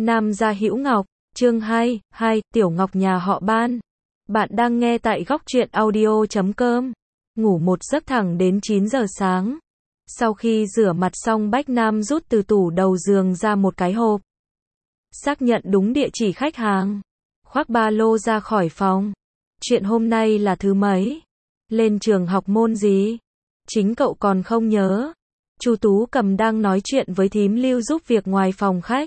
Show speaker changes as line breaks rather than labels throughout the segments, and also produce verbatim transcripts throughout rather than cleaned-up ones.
Nam gia Hữu Ngọc, chương hai, hai, Tiểu Ngọc nhà họ Ban. Bạn đang nghe tại góc truyện audio chấm com. Ngủ một giấc thẳng đến chín giờ sáng. Sau khi rửa mặt xong, Bách Nam rút từ tủ đầu giường ra một cái hộp. Xác nhận đúng địa chỉ khách hàng. Khoác ba lô ra khỏi phòng. Chuyện hôm nay là thứ mấy? Lên trường học môn gì? Chính cậu còn không nhớ. Chu Tú Cầm đang nói chuyện với thím Lưu giúp việc ngoài phòng khách.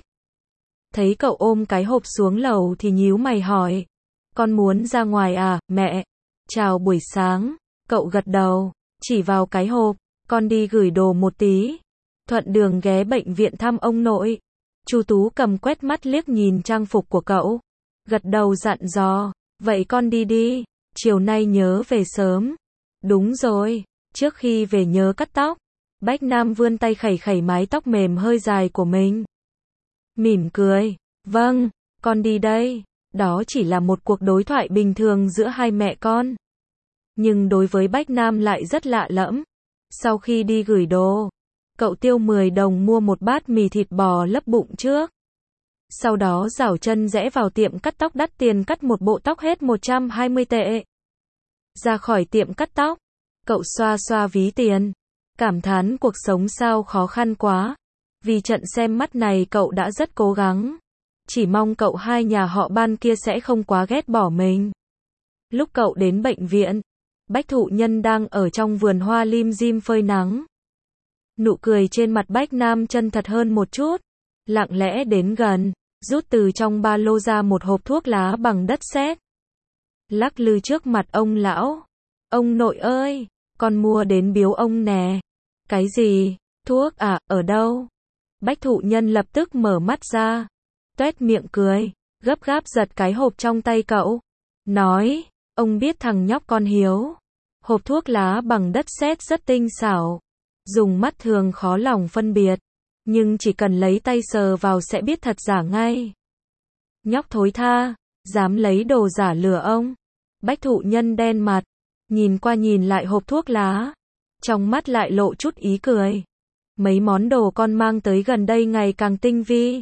Thấy cậu ôm cái hộp xuống lầu thì nhíu mày hỏi. Con muốn ra ngoài à, mẹ? Chào buổi sáng. Cậu gật đầu, chỉ vào cái hộp. Con đi gửi đồ một tí. Thuận đường ghé bệnh viện thăm ông nội. Chu Tú Cầm quét mắt liếc nhìn trang phục của cậu. Gật đầu dặn dò. Vậy con đi đi. Chiều nay nhớ về sớm. Đúng rồi. Trước khi về nhớ cắt tóc. Bách Nam vươn tay khẩy khẩy mái tóc mềm hơi dài của mình. Mỉm cười. Vâng, con đi đây. Đó chỉ là một cuộc đối thoại bình thường giữa hai mẹ con. Nhưng đối với Bách Nam lại rất lạ lẫm. Sau khi đi gửi đồ, cậu tiêu mười đồng mua một bát mì thịt bò lấp bụng trước. Sau đó giảo chân rẽ vào tiệm cắt tóc đắt tiền cắt một bộ tóc hết một trăm hai mươi tệ. Ra khỏi tiệm cắt tóc, cậu xoa xoa ví tiền. Cảm thán cuộc sống sao khó khăn quá. Vì trận xem mắt này cậu đã rất cố gắng. Chỉ mong cậu hai nhà họ Ban kia sẽ không quá ghét bỏ mình. Lúc cậu đến bệnh viện, Bách Thụ Nhân đang ở trong vườn hoa lim dim phơi nắng. Nụ cười trên mặt Bách Nam chân thật hơn một chút. Lặng lẽ đến gần, rút từ trong ba lô ra một hộp thuốc lá bằng đất sét. Lắc lư trước mặt ông lão. Ông nội ơi, con mua đến biếu ông nè. Cái gì? Thuốc à, ở đâu? Bách Thụ Nhân lập tức mở mắt ra. Tuét miệng cười, gấp gáp giật cái hộp trong tay cậu. Nói, ông biết thằng nhóc con Hiếu. Hộp thuốc lá bằng đất sét rất tinh xảo. Dùng mắt thường khó lòng phân biệt. Nhưng chỉ cần lấy tay sờ vào sẽ biết thật giả ngay. Nhóc thối tha, dám lấy đồ giả lừa ông. Bách Thụ Nhân đen mặt, nhìn qua nhìn lại hộp thuốc lá. Trong mắt lại lộ chút ý cười. Mấy món đồ con mang tới gần đây ngày càng tinh vi.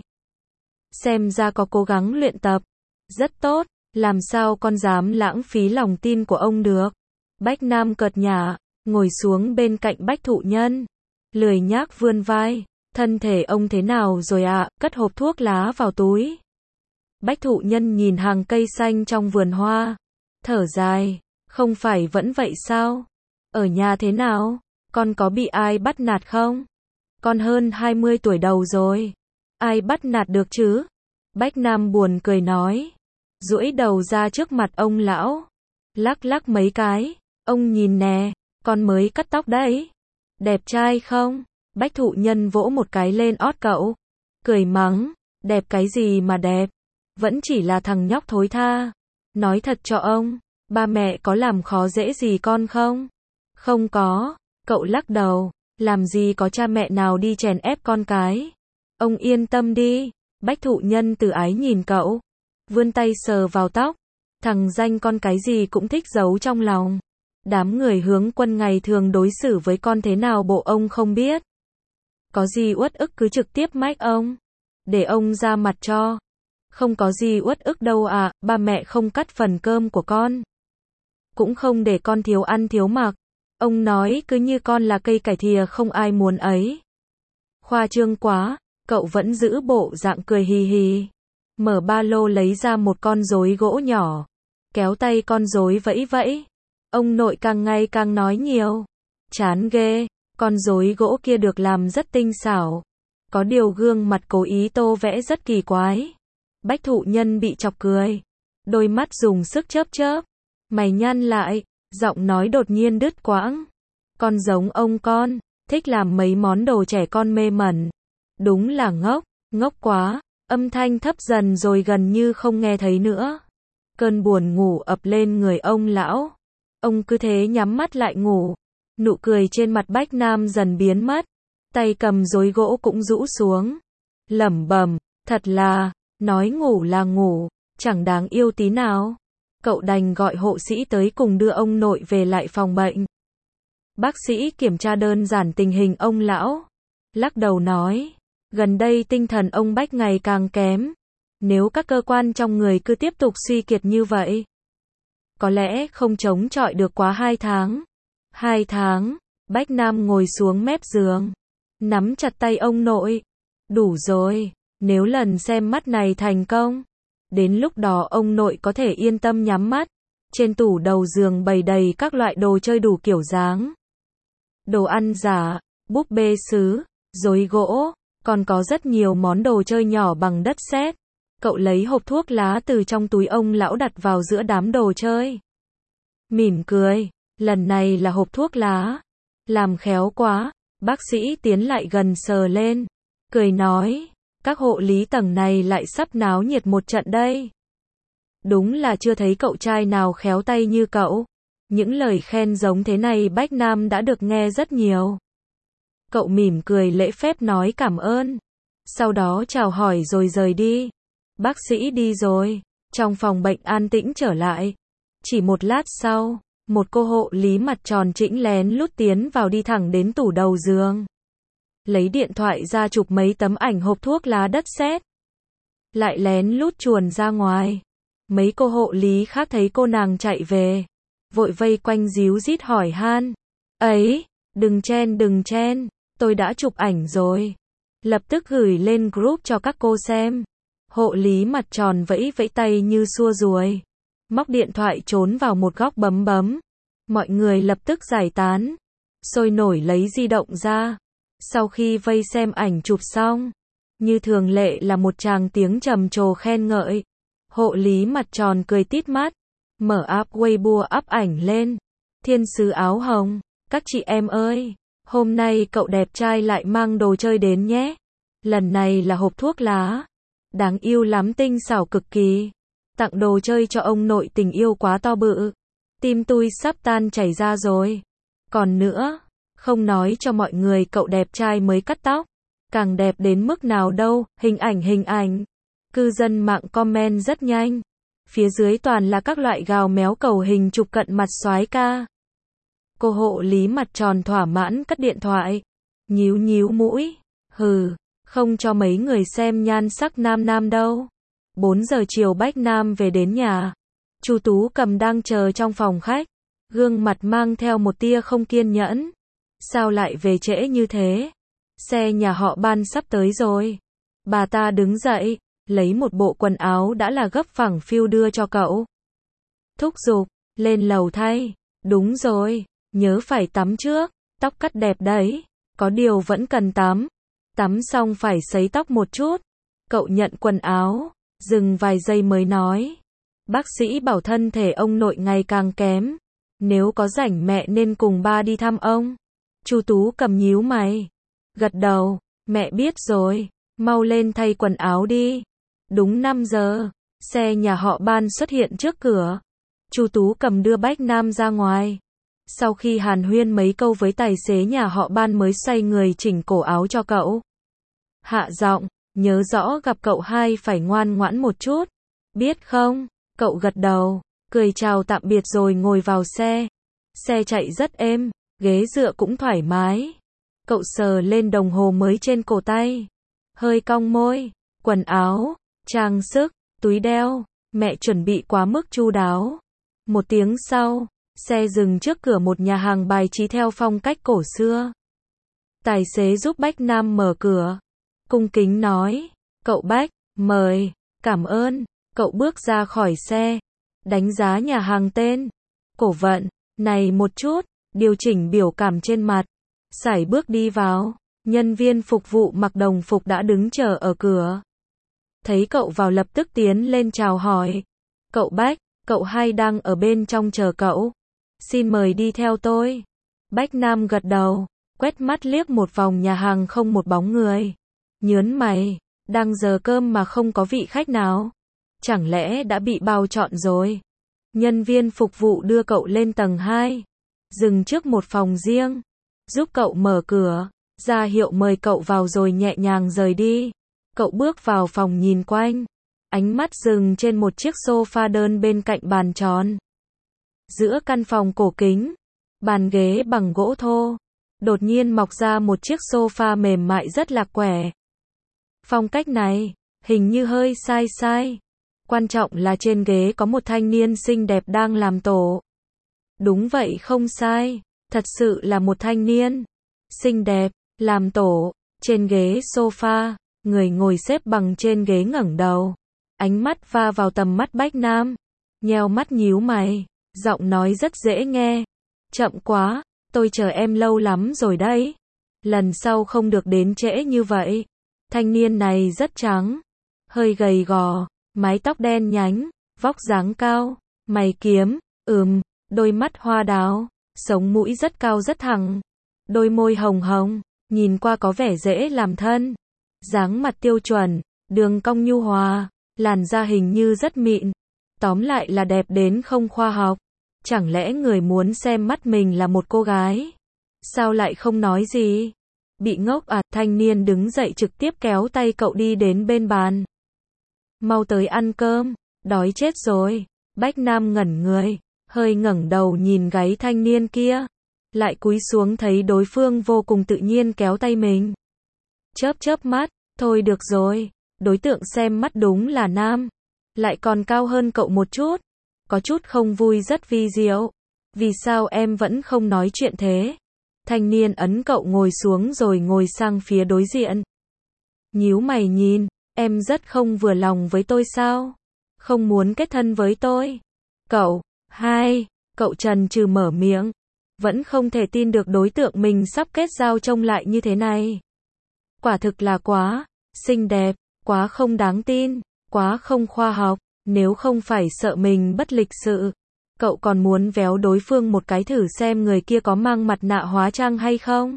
Xem ra có cố gắng luyện tập. Rất tốt, làm sao con dám lãng phí lòng tin của ông được. Bách Nam cợt nhả, ngồi xuống bên cạnh Bách Thụ Nhân. Lười nhác vươn vai. Thân thể ông thế nào rồi ạ? À? Cất hộp thuốc lá vào túi. Bách Thụ Nhân nhìn hàng cây xanh trong vườn hoa. Thở dài. Không phải vẫn vậy sao? Ở nhà thế nào? Con có bị ai bắt nạt không? Con hơn hai mươi tuổi đầu rồi. Ai bắt nạt được chứ? Bách Nam buồn cười nói. Duỗi đầu ra trước mặt ông lão. Lắc lắc mấy cái. Ông nhìn nè, con mới cắt tóc đấy. Đẹp trai không? Bách Thụ Nhân vỗ một cái lên ót cậu. Cười mắng. Đẹp cái gì mà đẹp? Vẫn chỉ là thằng nhóc thối tha. Nói thật cho ông, ba mẹ có làm khó dễ gì con không? Không có. Cậu lắc đầu. Làm gì có cha mẹ nào đi chèn ép con cái. Ông yên tâm đi. Bách Thụ Nhân từ ái nhìn cậu. Vươn tay sờ vào tóc. Thằng danh con cái gì cũng thích giấu trong lòng. Đám người Hướng Quân ngày thường đối xử với con thế nào bộ ông không biết. Có gì uất ức cứ trực tiếp mách ông. Để ông ra mặt cho. Không có gì uất ức đâu à, ba mẹ không cắt phần cơm của con. Cũng không để con thiếu ăn thiếu mặc. Ông nói cứ như con là cây cải thìa không ai muốn ấy. Khoa trương quá, cậu vẫn giữ bộ dạng cười hì hì. Mở ba lô lấy ra một con rối gỗ nhỏ. Kéo tay con rối vẫy vẫy. Ông nội càng ngày càng nói nhiều. Chán ghê, con rối gỗ kia được làm rất tinh xảo. Có điều gương mặt cố ý tô vẽ rất kỳ quái. Bách Thụ Nhân bị chọc cười. Đôi mắt dùng sức chớp chớp. Mày nhăn lại. Giọng nói đột nhiên đứt quãng. Con giống ông con, thích làm mấy món đồ trẻ con mê mẩn. Đúng là ngốc, ngốc quá. Âm thanh thấp dần rồi gần như không nghe thấy nữa. Cơn buồn ngủ ập lên người ông lão. Ông cứ thế nhắm mắt lại ngủ. Nụ cười trên mặt Bách Nam dần biến mất. Tay cầm rối gỗ cũng rũ xuống. Lẩm bẩm, thật là, nói ngủ là ngủ, chẳng đáng yêu tí nào. Cậu đành gọi hộ sĩ tới cùng đưa ông nội về lại phòng bệnh. Bác sĩ kiểm tra đơn giản tình hình ông lão. Lắc đầu nói, gần đây tinh thần ông Bách ngày càng kém, Nếu các cơ quan trong người cứ tiếp tục suy kiệt như vậy, có lẽ không chống chọi được quá hai tháng. Hai tháng, Bách Nam ngồi xuống mép giường, nắm chặt tay ông nội. Đủ rồi, nếu lần xem mắt này thành công, đến lúc đó ông nội có thể yên tâm nhắm mắt. Trên tủ đầu giường bày đầy các loại đồ chơi đủ kiểu dáng. Đồ ăn giả, búp bê sứ, rối gỗ, còn có rất nhiều món đồ chơi nhỏ bằng đất sét. Cậu lấy hộp thuốc lá từ trong túi ông lão đặt vào giữa đám đồ chơi. Mỉm cười, lần này là hộp thuốc lá. Làm khéo quá, bác sĩ tiến lại gần sờ lên, cười nói, các hộ lý tầng này lại sắp náo nhiệt một trận đây. Đúng là chưa thấy cậu trai nào khéo tay như cậu. Những lời khen giống thế này Bách Nam đã được nghe rất nhiều. Cậu mỉm cười lễ phép nói cảm ơn. Sau đó chào hỏi rồi rời đi. Bác sĩ đi rồi. Trong phòng bệnh an tĩnh trở lại. Chỉ một lát sau, một cô hộ lý mặt tròn trĩnh lén lút tiến vào đi thẳng đến tủ đầu giường. Lấy điện thoại ra chụp mấy tấm ảnh hộp thuốc lá đất sét. Lại lén lút chuồn ra ngoài. Mấy cô hộ lý khác thấy cô nàng chạy về, vội vây quanh díu dít hỏi han. Ấy, đừng chen đừng chen, tôi đã chụp ảnh rồi. Lập tức gửi lên group cho các cô xem. Hộ lý mặt tròn vẫy vẫy tay như xua ruồi. Móc điện thoại trốn vào một góc bấm bấm. Mọi người lập tức giải tán. Sôi nổi lấy di động ra. Sau khi vây xem ảnh chụp xong, như thường lệ là một tràng tiếng trầm trồ khen ngợi. Hộ lý mặt tròn cười tít mắt, mở app Weibo up ảnh lên. Thiên sứ áo hồng, các chị em ơi, hôm nay cậu đẹp trai lại mang đồ chơi đến nhé. Lần này là hộp thuốc lá, đáng yêu lắm, tinh xảo cực kỳ. Tặng đồ chơi cho ông nội tình yêu quá to bự. Tim tôi sắp tan chảy ra rồi. Còn nữa, không nói cho mọi người cậu đẹp trai mới cắt tóc, càng đẹp đến mức nào đâu, hình ảnh hình ảnh. Cư dân mạng comment rất nhanh. Phía dưới toàn là các loại gào méo cầu hình chụp cận mặt soái ca. Cô hộ lý mặt tròn thỏa mãn cất điện thoại. Nhíu nhíu mũi. Hừ, không cho mấy người xem nhan sắc nam nam đâu. bốn giờ chiều Bách Nam về đến nhà. Chu Tú Cầm đang chờ trong phòng khách. Gương mặt mang theo một tia không kiên nhẫn. Sao lại về trễ như thế? Xe nhà họ Ban sắp tới rồi. Bà ta đứng dậy, lấy một bộ quần áo đã là gấp phẳng phiu đưa cho cậu. Thúc giục, lên lầu thay. Đúng rồi, nhớ phải tắm trước, tóc cắt đẹp đấy. Có điều vẫn cần tắm. Tắm xong phải sấy tóc một chút. Cậu nhận quần áo, dừng vài giây mới nói. Bác sĩ bảo thân thể ông nội ngày càng kém. Nếu có rảnh mẹ nên cùng ba đi thăm ông. Chu Tú Cầm nhíu mày. Gật đầu, mẹ biết rồi, mau lên thay quần áo đi. Đúng năm giờ, xe nhà họ Ban xuất hiện trước cửa. Chu Tú Cầm đưa Bách Nam ra ngoài. Sau khi hàn huyên mấy câu với tài xế nhà họ Ban mới xoay người chỉnh cổ áo cho cậu. Hạ giọng, nhớ rõ gặp cậu hai phải ngoan ngoãn một chút. Biết không? Cậu gật đầu, cười chào tạm biệt rồi ngồi vào xe. Xe chạy rất êm, ghế dựa cũng thoải mái. Cậu sờ lên đồng hồ mới trên cổ tay. Hơi cong môi, quần áo, trang sức, túi đeo, mẹ chuẩn bị quá mức chu đáo. Một tiếng sau, xe dừng trước cửa một nhà hàng bài trí theo phong cách cổ xưa. Tài xế giúp Bách Nam mở cửa. Cung kính nói, cậu Bách, mời, cảm ơn. Cậu bước ra khỏi xe, đánh giá nhà hàng tên, cổ vận, này một chút, điều chỉnh biểu cảm trên mặt. Sải bước đi vào, nhân viên phục vụ mặc đồng phục đã đứng chờ ở cửa. Thấy cậu vào lập tức tiến lên chào hỏi. Cậu Bách, cậu hai đang ở bên trong chờ cậu. Xin mời đi theo tôi. Bách Nam gật đầu, quét mắt liếc một vòng nhà hàng không một bóng người. Nhớn mày, đang giờ cơm mà không có vị khách nào. Chẳng lẽ đã bị bao trọn rồi? Nhân viên phục vụ đưa cậu lên tầng hai. Dừng trước một phòng riêng. Giúp cậu mở cửa, ra hiệu mời cậu vào rồi nhẹ nhàng rời đi. Cậu bước vào phòng nhìn quanh. Ánh mắt dừng trên một chiếc sofa đơn bên cạnh bàn tròn. Giữa căn phòng cổ kính, bàn ghế bằng gỗ thô. Đột nhiên mọc ra một chiếc sofa mềm mại rất lạc quẻ. Phong cách này, hình như hơi sai sai. Quan trọng là trên ghế có một thanh niên xinh đẹp đang làm tổ. Đúng vậy, không sai, thật sự là một thanh niên xinh đẹp, làm tổ, trên ghế sofa, người ngồi xếp bằng trên ghế ngẩng đầu. Ánh mắt va vào tầm mắt Bách Nam, nheo mắt nhíu mày, giọng nói rất dễ nghe. Chậm quá, tôi chờ em lâu lắm rồi đấy. Lần sau không được đến trễ như vậy. Thanh niên này rất trắng, hơi gầy gò, mái tóc đen nhánh, vóc dáng cao, mày kiếm, ừm, đôi mắt hoa đào, sống mũi rất cao rất thẳng, đôi môi hồng hồng, nhìn qua có vẻ dễ làm thân. Dáng mặt tiêu chuẩn, đường cong nhu hòa, làn da hình như rất mịn. Tóm lại là đẹp đến không khoa học. Chẳng lẽ người muốn xem mắt mình là một cô gái? Sao lại không nói gì? Bị ngốc à? Thanh niên đứng dậy trực tiếp kéo tay cậu đi đến bên bàn. Mau tới ăn cơm, đói chết rồi. Bách Nam ngẩn người, hơi ngẩng đầu nhìn gáy thanh niên kia. Lại cúi xuống thấy đối phương vô cùng tự nhiên kéo tay mình. Chớp chớp mắt, thôi được rồi, đối tượng xem mắt đúng là nam. Lại còn cao hơn cậu một chút. Có chút không vui rất vi diệu. Vì sao em vẫn không nói chuyện thế? Thanh niên ấn cậu ngồi xuống rồi ngồi sang phía đối diện. Nhíu mày nhìn, em rất không vừa lòng với tôi sao? Không muốn kết thân với tôi? Cậu, hai, cậu chần chừ mở miệng. Vẫn không thể tin được đối tượng mình sắp kết giao trông lại như thế này. Quả thực là quá xinh đẹp, quá không đáng tin, quá không khoa học. Nếu không phải sợ mình bất lịch sự, cậu còn muốn véo đối phương một cái thử xem người kia có mang mặt nạ hóa trang hay không?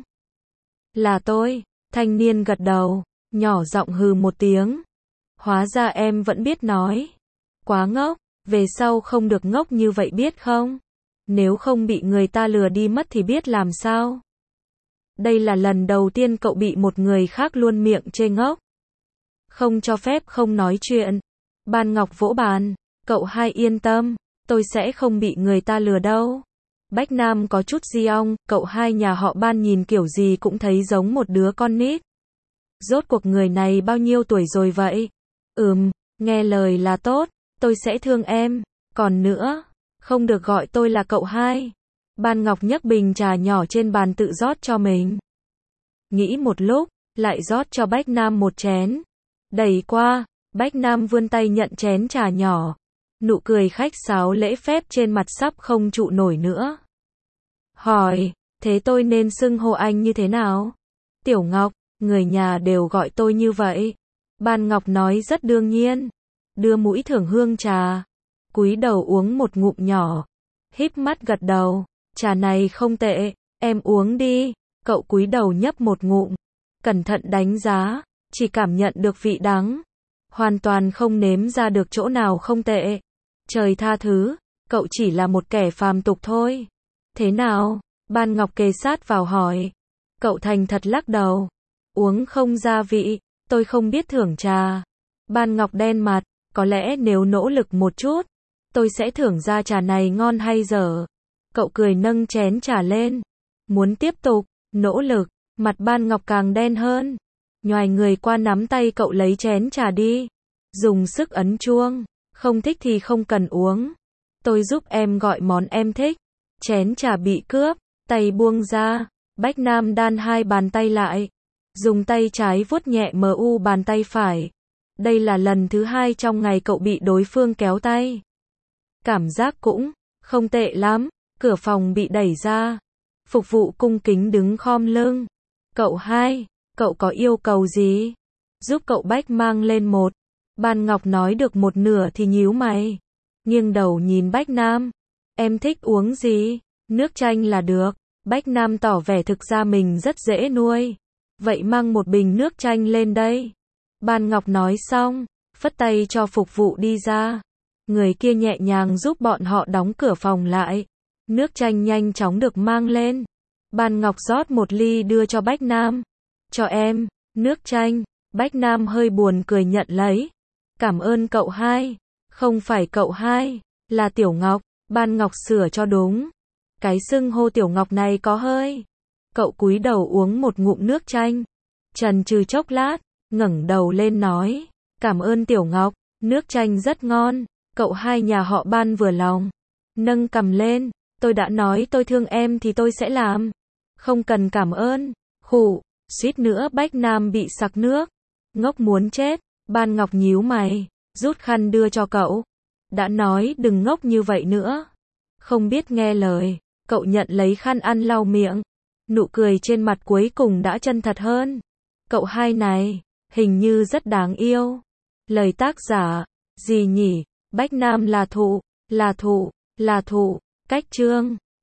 Là tôi, thanh niên gật đầu, nhỏ giọng hừ một tiếng. Hóa ra em vẫn biết nói. Quá ngốc, về sau không được ngốc như vậy biết không? Nếu không bị người ta lừa đi mất thì biết làm sao? Đây là lần đầu tiên cậu bị một người khác luôn miệng chê ngốc. Không cho phép không nói chuyện. Ban Ngọc vỗ bàn, cậu hai yên tâm, tôi sẽ không bị người ta lừa đâu. Bách Nam có chút di ong, cậu hai nhà họ Ban nhìn kiểu gì cũng thấy giống một đứa con nít. Rốt cuộc người này bao nhiêu tuổi rồi vậy? Ừm, nghe lời là tốt, tôi sẽ thương em, còn nữa, không được gọi tôi là cậu hai. Ban Ngọc nhấc bình trà nhỏ trên bàn tự rót cho mình. Nghĩ một lúc, lại rót cho Bách Nam một chén. Đẩy qua. Bách Nam vươn tay nhận chén trà nhỏ. Nụ cười khách sáo lễ phép trên mặt sắp không trụ nổi nữa. Hỏi, thế tôi nên xưng hô anh như thế nào? Tiểu Ngọc, người nhà đều gọi tôi như vậy. Ban Ngọc nói rất đương nhiên. Đưa mũi thưởng hương trà. Cúi đầu uống một ngụm nhỏ. Híp mắt gật đầu. Trà này không tệ, em uống đi. Cậu cúi đầu nhấp một ngụm. Cẩn thận đánh giá, chỉ cảm nhận được vị đắng. Hoàn toàn không nếm ra được chỗ nào không tệ. Trời tha thứ, cậu chỉ là một kẻ phàm tục thôi. Thế nào? Ban Ngọc kề sát vào hỏi. Cậu thành thật lắc đầu. Uống không gia vị, tôi không biết thưởng trà. Ban Ngọc đen mặt, có lẽ nếu nỗ lực một chút, tôi sẽ thưởng ra trà này ngon hay dở. Cậu cười nâng chén trà lên. Muốn tiếp tục, nỗ lực, mặt Ban Ngọc càng đen hơn. Nhoài người qua nắm tay cậu lấy chén trà đi. Dùng sức ấn chuông. Không thích thì không cần uống. Tôi giúp em gọi món em thích. Chén trà bị cướp. Tay buông ra. Bách Nam đan hai bàn tay lại. Dùng tay trái vuốt nhẹ mờ u bàn tay phải. Đây là lần thứ hai trong ngày cậu bị đối phương kéo tay. Cảm giác cũng không tệ lắm. Cửa phòng bị đẩy ra. Phục vụ cung kính đứng khom lưng. Cậu hai, cậu có yêu cầu gì? Giúp cậu Bách mang lên một. Ban Ngọc nói được một nửa thì nhíu mày. Nghiêng đầu nhìn Bách Nam. Em thích uống gì? Nước chanh là được. Bách Nam tỏ vẻ thực ra mình rất dễ nuôi. Vậy mang một bình nước chanh lên đây. Ban Ngọc nói xong, phất tay cho phục vụ đi ra. Người kia nhẹ nhàng giúp bọn họ đóng cửa phòng lại. Nước chanh nhanh chóng được mang lên. Ban Ngọc rót một ly đưa cho Bách Nam. Cho em, nước chanh. Bách Nam hơi buồn cười nhận lấy. Cảm ơn cậu hai. Không phải cậu hai, là Tiểu Ngọc. Ban Ngọc sửa cho đúng. Cái xưng hô Tiểu Ngọc này có hơi. Cậu cúi đầu uống một ngụm nước chanh. Chần chừ chốc lát, ngẩng đầu lên nói. Cảm ơn Tiểu Ngọc, nước chanh rất ngon. Cậu hai nhà họ Ban vừa lòng. Nâng cằm lên, tôi đã nói tôi thương em thì tôi sẽ làm. Không cần cảm ơn. Khụ, suýt nữa Bách Nam bị sặc nước. Ngốc muốn chết. Ban Ngọc nhíu mày, rút khăn đưa cho cậu. Đã nói đừng ngốc như vậy nữa. Không biết nghe lời, cậu nhận lấy khăn ăn lau miệng. Nụ cười trên mặt cuối cùng đã chân thật hơn. Cậu hai này, hình như rất đáng yêu. Lời tác giả, gì nhỉ? Bách Nam là thụ, là thụ, là thụ, cách chương.